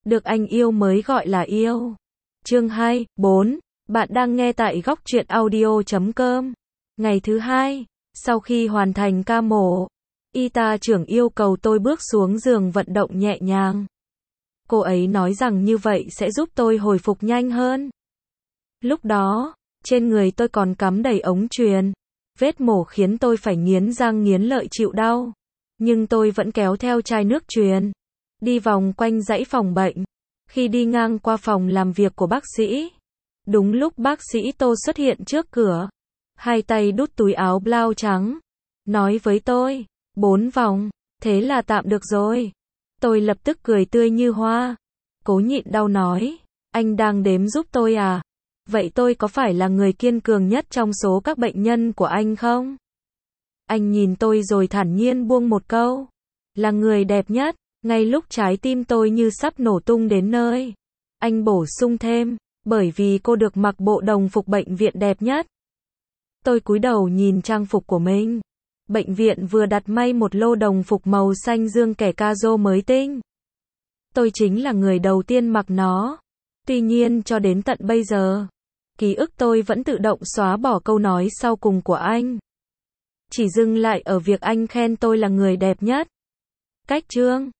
Được anh yêu mới gọi là yêu. Chương 2, 4. Bạn đang nghe tại góc truyện audio.com. Ngày thứ hai, sau khi hoàn thành ca mổ, y tá trưởng yêu cầu tôi bước xuống giường vận động nhẹ nhàng. Cô ấy nói rằng như vậy sẽ giúp tôi hồi phục nhanh hơn. Lúc đó, trên người tôi còn cắm đầy ống truyền. Vết mổ khiến tôi phải nghiến răng nghiến lợi chịu đau. Nhưng tôi vẫn kéo theo chai nước truyền. Đi vòng quanh dãy phòng bệnh. Khi đi ngang qua phòng làm việc của bác sĩ, đúng lúc bác sĩ Tô xuất hiện trước cửa. Hai tay đút túi áo blau trắng. Nói với tôi, 4 vòng, thế là tạm được rồi. Tôi lập tức cười tươi như hoa. Cố nhịn đau nói, anh đang đếm giúp tôi à? Vậy tôi có phải là người kiên cường nhất trong số các bệnh nhân của anh không? Anh nhìn tôi rồi thản nhiên buông một câu. Là người đẹp nhất. Ngay lúc trái tim tôi như sắp nổ tung đến nơi. Anh bổ sung thêm, bởi vì cô được mặc bộ đồng phục bệnh viện đẹp nhất. Tôi cúi đầu nhìn trang phục của mình. Bệnh viện vừa đặt may một lô đồng phục màu xanh dương kẻ caro mới tinh. Tôi chính là người đầu tiên mặc nó. Tuy nhiên cho đến tận bây giờ, ký ức tôi vẫn tự động xóa bỏ câu nói sau cùng của anh. Chỉ dừng lại ở việc anh khen tôi là người đẹp nhất. Cách chương